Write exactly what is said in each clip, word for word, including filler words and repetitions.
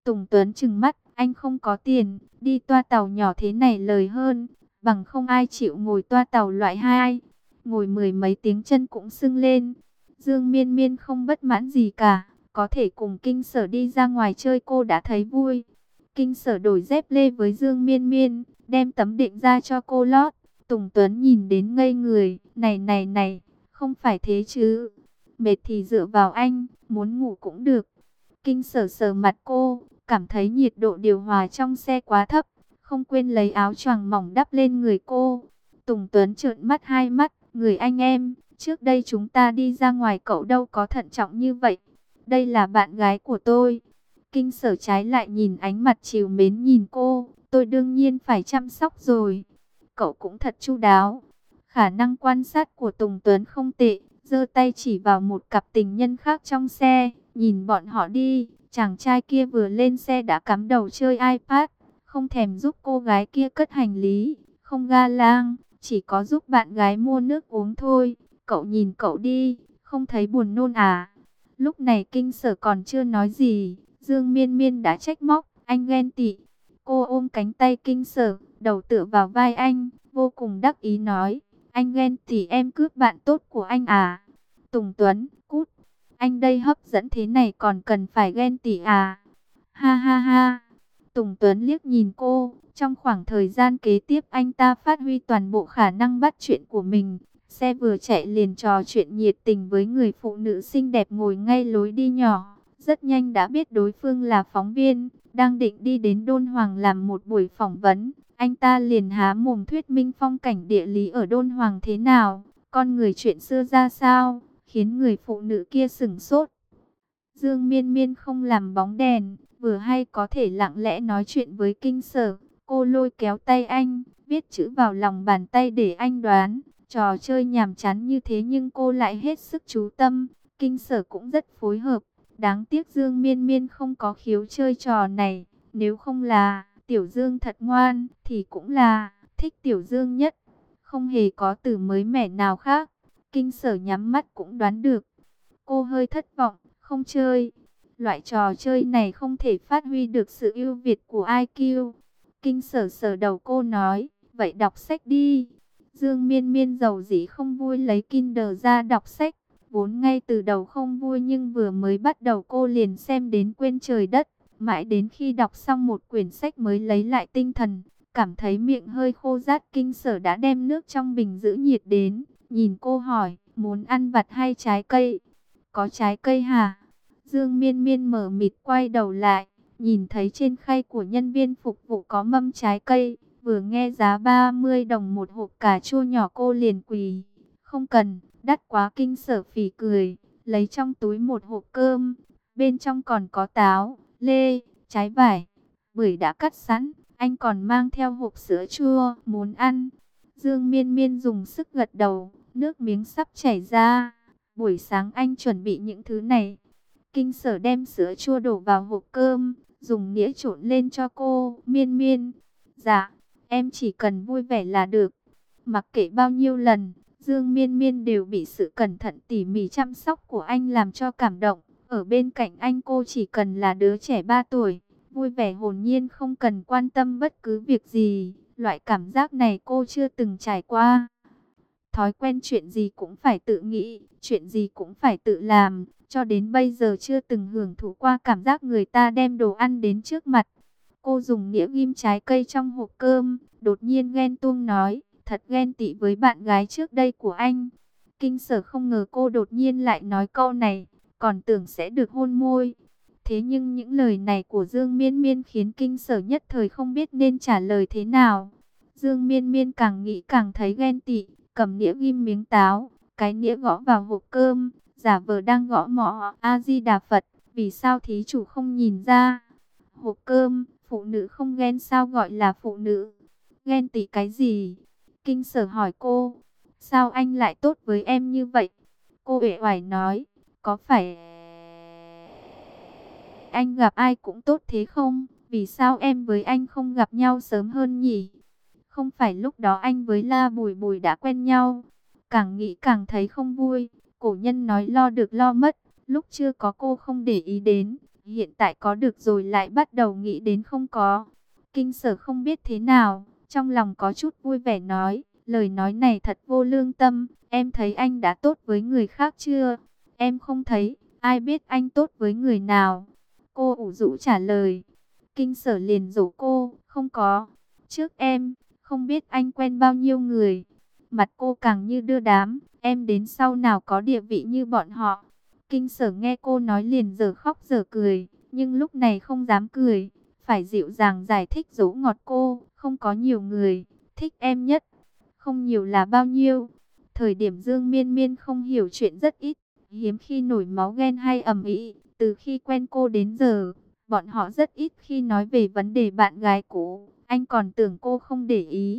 Tùng Tuấn trừng mắt, anh không có tiền, đi toa tàu nhỏ thế này lời hơn, bằng không ai chịu ngồi toa tàu loại hai. Ngồi mười mấy tiếng chân cũng sưng lên. Dương Miên Miên không bất mãn gì cả, có thể cùng Kinh Sở đi ra ngoài chơi cô đã thấy vui. Kinh Sở đổi dép lê với Dương Miên Miên, đem tấm định ra cho cô lót. Tùng Tuấn nhìn đến ngây người, này này này, không phải thế chứ. Mệt thì dựa vào anh, muốn ngủ cũng được. Kinh Sở sờ mặt cô, cảm thấy nhiệt độ điều hòa trong xe quá thấp, không quên lấy áo choàng mỏng đắp lên người cô. Tùng Tuấn trợn mắt hai mắt, người anh em, trước đây chúng ta đi ra ngoài cậu đâu có thận trọng như vậy. Đây là bạn gái của tôi. Kinh Sở trái lại nhìn ánh mặt trìu mến nhìn cô, tôi đương nhiên phải chăm sóc rồi. Cậu cũng thật chu đáo. Khả năng quan sát của Tùng Tuấn không tệ, giơ tay chỉ vào một cặp tình nhân khác trong xe, nhìn bọn họ đi. Chàng trai kia vừa lên xe đã cắm đầu chơi iPad, không thèm giúp cô gái kia cất hành lý, không ga lang, chỉ có giúp bạn gái mua nước uống thôi. Cậu nhìn cậu đi, không thấy buồn nôn à? Lúc này Kinh Sở còn chưa nói gì, Dương Miên Miên đã trách móc, anh ghen tị. Cô ôm cánh tay Kinh Sở, đầu tựa vào vai anh, vô cùng đắc ý nói, anh ghen tị em cướp bạn tốt của anh à? Tùng Tuấn, cút, anh đây hấp dẫn thế này còn cần phải ghen tị à? Ha ha ha. Tùng Tuấn liếc nhìn cô, trong khoảng thời gian kế tiếp anh ta phát huy toàn bộ khả năng bắt chuyện của mình. Xe vừa chạy liền trò chuyện nhiệt tình với người phụ nữ xinh đẹp ngồi ngay lối đi nhỏ. Rất nhanh đã biết đối phương là phóng viên, đang định đi đến Đôn Hoàng làm một buổi phỏng vấn. Anh ta liền há mồm thuyết minh phong cảnh địa lý ở Đôn Hoàng thế nào, con người chuyện xưa ra sao, khiến người phụ nữ kia sửng sốt. Dương Miên Miên không làm bóng đèn, vừa hay có thể lặng lẽ nói chuyện với Kinh Sở. Cô lôi kéo tay anh, viết chữ vào lòng bàn tay để anh đoán. Trò chơi nhàm chán như thế nhưng cô lại hết sức chú tâm. Kinh Sở cũng rất phối hợp. Đáng tiếc Dương Miên Miên không có khiếu chơi trò này. Nếu không là Tiểu Dương thật ngoan, thì cũng là thích Tiểu Dương nhất. Không hề có từ mới mẻ nào khác. Kinh Sở nhắm mắt cũng đoán được. Cô hơi thất vọng, không chơi. Loại trò chơi này không thể phát huy được sự ưu việt của i kiu. Kinh Sở sờ đầu cô nói, vậy đọc sách đi. Dương Miên Miên giàu dĩ không vui lấy Kindle ra đọc sách. Vốn ngay từ đầu không vui nhưng vừa mới bắt đầu cô liền xem đến quên trời đất. Mãi đến khi đọc xong một quyển sách mới lấy lại tinh thần. Cảm thấy miệng hơi khô rát. Kinh Sở đã đem nước trong bình giữ nhiệt đến. Nhìn cô hỏi, muốn ăn vặt hay trái cây? Có trái cây hả? Dương Miên Miên mở mịt quay đầu lại. Nhìn thấy trên khay của nhân viên phục vụ có mâm trái cây. Vừa nghe giá ba mươi đồng một hộp cà chua nhỏ cô liền quỳ. Không cần, đắt quá. Kinh Sở phì cười, lấy trong túi một hộp cơm. Bên trong còn có táo, lê, trái vải, bưởi đã cắt sẵn. Anh còn mang theo hộp sữa chua, muốn ăn. Dương Miên Miên dùng sức gật đầu, nước miếng sắp chảy ra. Buổi sáng anh chuẩn bị những thứ này. Kinh Sở đem sữa chua đổ vào hộp cơm, dùng nĩa trộn lên cho cô. Miên Miên, dạ, em chỉ cần vui vẻ là được. Mặc kệ bao nhiêu lần, Dương Miên Miên đều bị sự cẩn thận tỉ mỉ chăm sóc của anh làm cho cảm động. Ở bên cạnh anh cô chỉ cần là đứa trẻ ba tuổi, vui vẻ hồn nhiên không cần quan tâm bất cứ việc gì. Loại cảm giác này cô chưa từng trải qua. Thói quen chuyện gì cũng phải tự nghĩ, chuyện gì cũng phải tự làm, cho đến bây giờ chưa từng hưởng thụ qua cảm giác người ta đem đồ ăn đến trước mặt. Cô dùng nĩa ghim trái cây trong hộp cơm, đột nhiên ghen tuông nói, thật ghen tị với bạn gái trước đây của anh. Kinh Sở không ngờ cô đột nhiên lại nói câu này, còn tưởng sẽ được hôn môi. Thế nhưng những lời này của Dương Miên Miên khiến Kinh Sở nhất thời không biết nên trả lời thế nào. Dương Miên Miên càng nghĩ càng thấy ghen tị, cầm nĩa ghim miếng táo, cái nĩa gõ vào hộp cơm, giả vờ đang gõ mõ A Di Đà Phật, vì sao thí chủ không nhìn ra? Hộp cơm, phụ nữ không ghen sao gọi là phụ nữ? Ghen tị cái gì? Kinh Sở hỏi cô, sao anh lại tốt với em như vậy? Cô uể oải nói, có phải anh gặp ai cũng tốt thế không? Vì sao em với anh không gặp nhau sớm hơn nhỉ? Không phải lúc đó anh với La Bùi Bùi đã quen nhau? Càng nghĩ càng thấy không vui. Cổ nhân nói lo được lo mất. Lúc chưa có cô không để ý đến. hiện tại có được rồi lại bắt đầu nghĩ đến không có. Kinh Sở không biết thế nào, trong lòng có chút vui vẻ nói, lời nói này thật vô lương tâm, em thấy anh đã tốt với người khác chưa? Em không thấy, ai biết anh tốt với người nào? Cô ủ rũ trả lời. Kinh Sở liền dỗ cô, không có. Trước em, không biết anh quen bao nhiêu người. Mặt cô càng như đưa đám, em đến sau nào có địa vị như bọn họ. Kinh Sở nghe cô nói liền giờ khóc giờ cười, nhưng lúc này không dám cười, phải dịu dàng giải thích dỗ ngọt cô, không có nhiều người, thích em nhất. Không nhiều là bao nhiêu? Thời điểm Dương Miên Miên không hiểu chuyện rất ít, hiếm khi nổi máu ghen hay ầm ĩ, từ khi quen cô đến giờ, bọn họ rất ít khi nói về vấn đề bạn gái cũ, anh còn tưởng cô không để ý.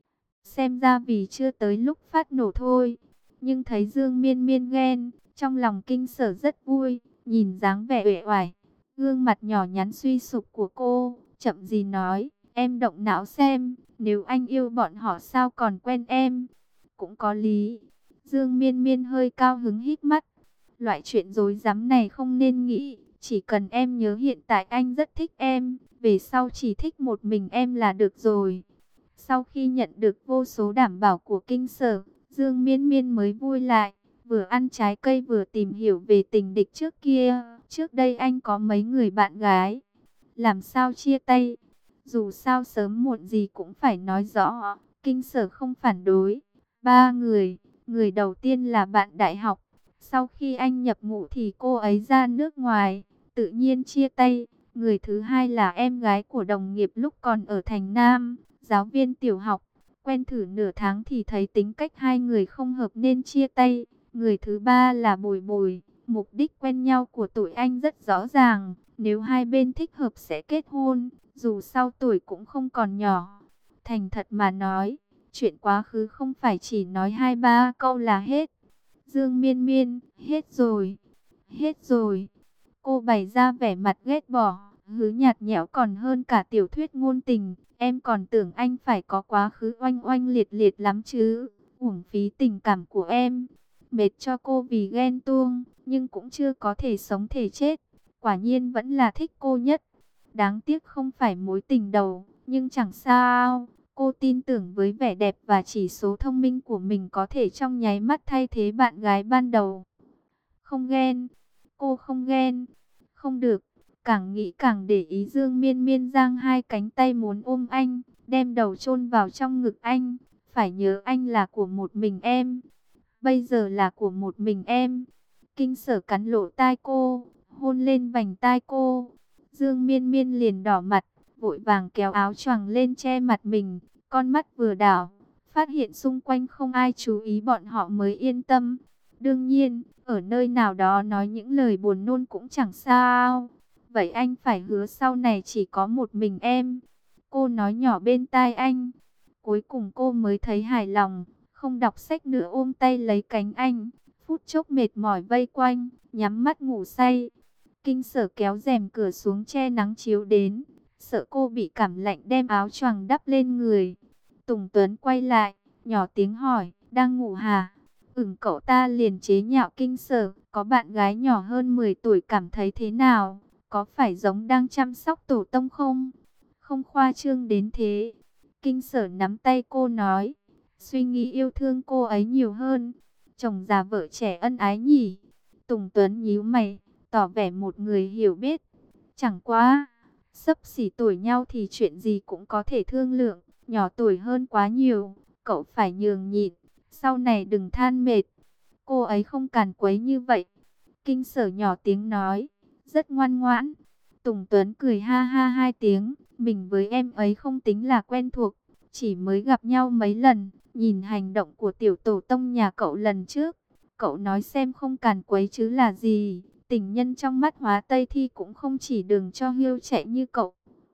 Xem ra vì chưa tới lúc phát nổ thôi. Nhưng thấy Dương Miên Miên ghen, trong lòng Kinh Sở rất vui, nhìn dáng vẻ uể oải, gương mặt nhỏ nhắn suy sụp của cô, chậm gì nói, em động não xem, nếu anh yêu bọn họ sao còn quen em. Cũng có lý. Dương Miên Miên hơi cao hứng híp mắt. Loại chuyện dối rắm này không nên nghĩ, chỉ cần em nhớ hiện tại anh rất thích em, về sau chỉ thích một mình em là được rồi. Sau khi nhận được vô số đảm bảo của Kinh Sở, Dương Miên Miên mới vui lại, vừa ăn trái cây vừa tìm hiểu về tình địch trước kia. Trước đây anh có mấy người bạn gái, làm sao chia tay? Dù sao sớm muộn gì cũng phải nói rõ. Kinh Sở không phản đối. Ba người, người đầu tiên là bạn đại học. Sau khi anh nhập ngũ thì cô ấy ra nước ngoài, tự nhiên chia tay. Người thứ hai là em gái của đồng nghiệp lúc còn ở thành Nam, giáo viên tiểu học. Quen thử nửa tháng thì thấy tính cách hai người không hợp nên chia tay. Người thứ ba là Bồi Bồi. Mục đích quen nhau của tụi anh rất rõ ràng. Nếu hai bên thích hợp sẽ kết hôn. Dù sau tuổi cũng không còn nhỏ. Thành thật mà nói, chuyện quá khứ không phải chỉ nói hai ba câu là hết. Dương Miên Miên, hết rồi. Hết rồi. Cô bày ra vẻ mặt ghét bỏ, hứ nhạt nhẽo còn hơn cả tiểu thuyết ngôn tình. Em còn tưởng anh phải có quá khứ oanh oanh liệt liệt lắm chứ. Uổng phí tình cảm của em. Mệt cho cô vì ghen tuông, nhưng cũng chưa có thể sống thể chết. Quả nhiên vẫn là thích cô nhất. Đáng tiếc không phải mối tình đầu, nhưng chẳng sao. Cô tin tưởng với vẻ đẹp và chỉ số thông minh của mình có thể trong nháy mắt thay thế bạn gái ban đầu. Không ghen. Cô không ghen. Không được. Càng nghĩ càng để ý. Dương Miên Miên giang hai cánh tay muốn ôm anh, đem đầu chôn vào trong ngực anh. Phải nhớ anh là của một mình em. Bây giờ là của một mình em. Kinh Sở cắn lỗ tai cô, hôn lên vành tai cô. Dương Miên Miên liền đỏ mặt, vội vàng kéo áo choàng lên che mặt mình. Con mắt vừa đảo, phát hiện xung quanh không ai chú ý bọn họ mới yên tâm. Đương nhiên, ở nơi nào đó nói những lời buồn nôn cũng chẳng sao. Vậy anh phải hứa sau này chỉ có một mình em. Cô nói nhỏ bên tai anh. Cuối cùng cô mới thấy hài lòng, không đọc sách nữa ôm tay lấy cánh anh. Phút chốc mệt mỏi vây quanh, nhắm mắt ngủ say. Kinh Sở kéo rèm cửa xuống che nắng chiếu đến. Sợ cô bị cảm lạnh đem áo choàng đắp lên người. Tùng Tuấn quay lại, nhỏ tiếng hỏi, đang ngủ hả? Ừm, cậu ta liền chế nhạo Kinh Sở, có bạn gái nhỏ hơn mười tuổi cảm thấy thế nào? Có phải giống đang chăm sóc tổ tông không? Không khoa trương đến thế. Kinh Sở nắm tay cô nói, suy nghĩ yêu thương cô ấy nhiều hơn. Chồng già vợ trẻ ân ái nhỉ? Tùng Tuấn nhíu mày, tỏ vẻ một người hiểu biết. Chẳng quá, xấp xỉ tuổi nhau thì chuyện gì cũng có thể thương lượng, nhỏ tuổi hơn quá nhiều, cậu phải nhường nhịn, sau này đừng than mệt. Cô ấy không càn quấy như vậy. Kinh Sở nhỏ tiếng nói, rất ngoan ngoãn. Tùng Tuấn cười ha ha hai tiếng, mình với em ấy không tính là quen thuộc, chỉ mới gặp nhau mấy lần. Nhìn hành động của tiểu tổ tông nhà cậu lần trước, cậu nói xem không càn quấy chứ là gì. Tình nhân trong mắt Hóa Tây Thi cũng không chỉ đường cho hiêu chạy như cậu.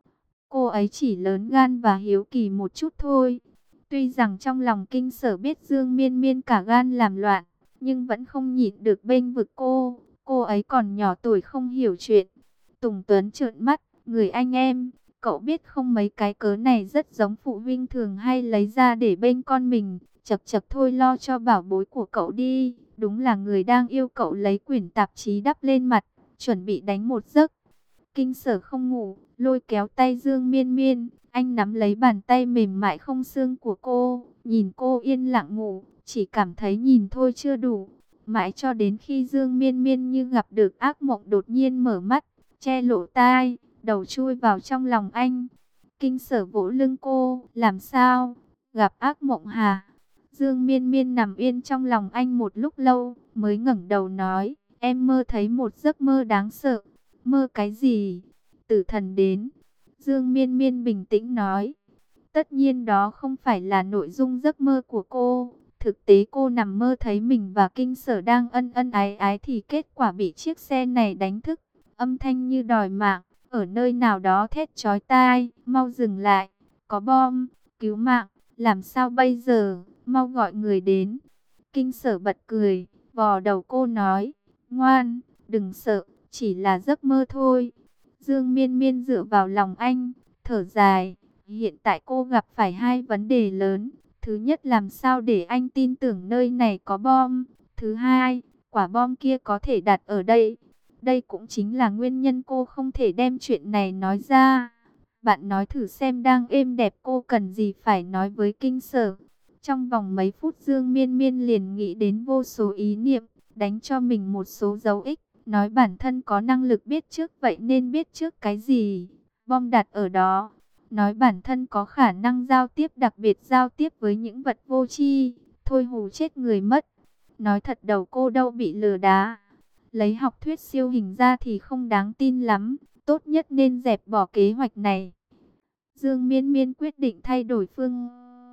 Cô ấy chỉ lớn gan và hiếu kỳ một chút thôi. Tuy rằng trong lòng Kinh Sở biết Dương Miên Miên cả gan làm loạn, nhưng vẫn không nhịn được bênh vực cô. Cô ấy còn nhỏ tuổi không hiểu chuyện. Tùng Tuấn trợn mắt, người anh em, cậu biết không mấy cái cớ này rất giống phụ huynh thường hay lấy ra để bênh con mình. Chật chật thôi lo cho bảo bối của cậu đi. Đúng là người đang yêu cậu lấy quyển tạp chí đắp lên mặt, chuẩn bị đánh một giấc. Kinh Sở không ngủ, lôi kéo tay Dương Miên Miên, anh nắm lấy bàn tay mềm mại không xương của cô, nhìn cô yên lặng ngủ, chỉ cảm thấy nhìn thôi chưa đủ. Mãi cho đến khi Dương Miên Miên như gặp được ác mộng đột nhiên mở mắt, che lỗ tai, đầu chui vào trong lòng anh. Kinh Sở vỗ lưng cô, làm sao? Gặp ác mộng hả? Dương Miên Miên nằm yên trong lòng anh một lúc lâu, mới ngẩng đầu nói, em mơ thấy một giấc mơ đáng sợ. Mơ cái gì? Tử thần đến. Dương Miên Miên bình tĩnh nói. Tất nhiên đó không phải là nội dung giấc mơ của cô. Thực tế cô nằm mơ thấy mình và Kinh Sở đang ân ân ái ái thì kết quả bị chiếc xe này đánh thức. Âm thanh như đòi mạng, ở nơi nào đó thét chói tai, mau dừng lại, có bom, cứu mạng, làm sao bây giờ, mau gọi người đến. Kinh Sở bật cười, vò đầu cô nói, ngoan, đừng sợ, chỉ là giấc mơ thôi. Dương Miên Miên dựa vào lòng anh, thở dài, hiện tại cô gặp phải hai vấn đề lớn. Thứ nhất, làm sao để anh tin tưởng nơi này có bom. Thứ hai, quả bom kia có thể đặt ở đây. Đây cũng chính là nguyên nhân cô không thể đem chuyện này nói ra. Bạn nói thử xem, đang êm đẹp cô cần gì phải nói với Kinh Sở. Trong vòng mấy phút Dương Miên Miên liền nghĩ đến vô số ý niệm, đánh cho mình một số dấu ích. Nói bản thân có năng lực biết trước, vậy nên biết trước cái gì? Bom đặt ở đó. Nói bản thân có khả năng giao tiếp, đặc biệt giao tiếp với những vật vô tri, thôi hù chết người mất. Nói thật đầu cô đâu bị lừa đá. Lấy học thuyết siêu hình ra thì không đáng tin lắm, tốt nhất nên dẹp bỏ kế hoạch này. Dương Miên Miên quyết định thay đổi phương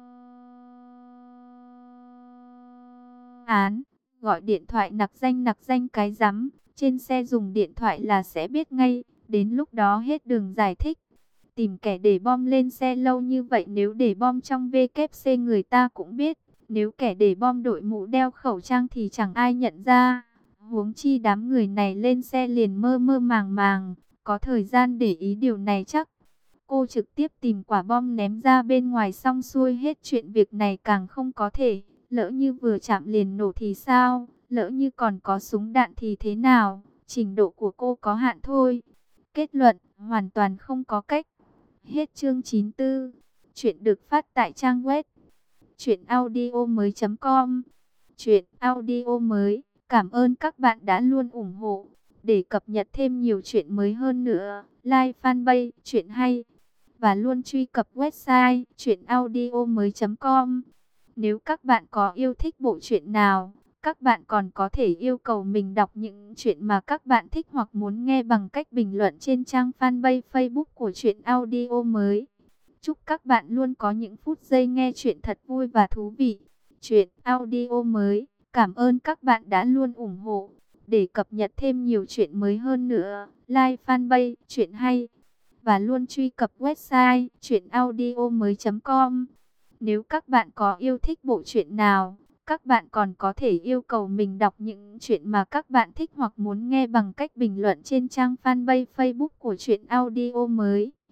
án, gọi điện thoại nặc danh. Nặc danh cái rắm, trên xe dùng điện thoại là sẽ biết ngay, đến lúc đó hết đường giải thích. Tìm kẻ để bom lên xe lâu như vậy, nếu để bom trong vê kép xê người ta cũng biết, nếu kẻ để bom đội mũ đeo khẩu trang thì chẳng ai nhận ra. Huống chi đám người này lên xe liền mơ mơ màng màng, có thời gian để ý điều này chắc. Cô trực tiếp tìm quả bom ném ra bên ngoài xong xuôi hết chuyện, việc này càng không có thể. Lỡ như vừa chạm liền nổ thì sao? Lỡ như còn có súng đạn thì thế nào? Trình độ của cô có hạn thôi. Kết luận, hoàn toàn không có cách. Hết chương chín mươi tư. Chuyện được phát tại trang web truyện audio mới chấm com. Truyện audio mới. Cảm ơn các bạn đã luôn ủng hộ. Để cập nhật thêm nhiều chuyện mới hơn nữa, like fanpage Truyện Hay và luôn truy cập website truyện audio mới chấm com. Nếu các bạn có yêu thích bộ truyện nào, các bạn còn có thể yêu cầu mình đọc những chuyện mà các bạn thích hoặc muốn nghe bằng cách bình luận trên trang fanpage Facebook của Truyện Audio Mới. Chúc các bạn luôn có những phút giây nghe chuyện thật vui và thú vị. Truyện Audio Mới, cảm ơn các bạn đã luôn ủng hộ. Để cập nhật thêm nhiều chuyện mới hơn nữa, like fanpage Truyện Hay và luôn truy cập website truyện audio mới chấm com. Nếu các bạn có yêu thích bộ truyện nào, các bạn còn có thể yêu cầu mình đọc những chuyện mà các bạn thích hoặc muốn nghe bằng cách bình luận trên trang fanpage Facebook của Truyện Audio Mới.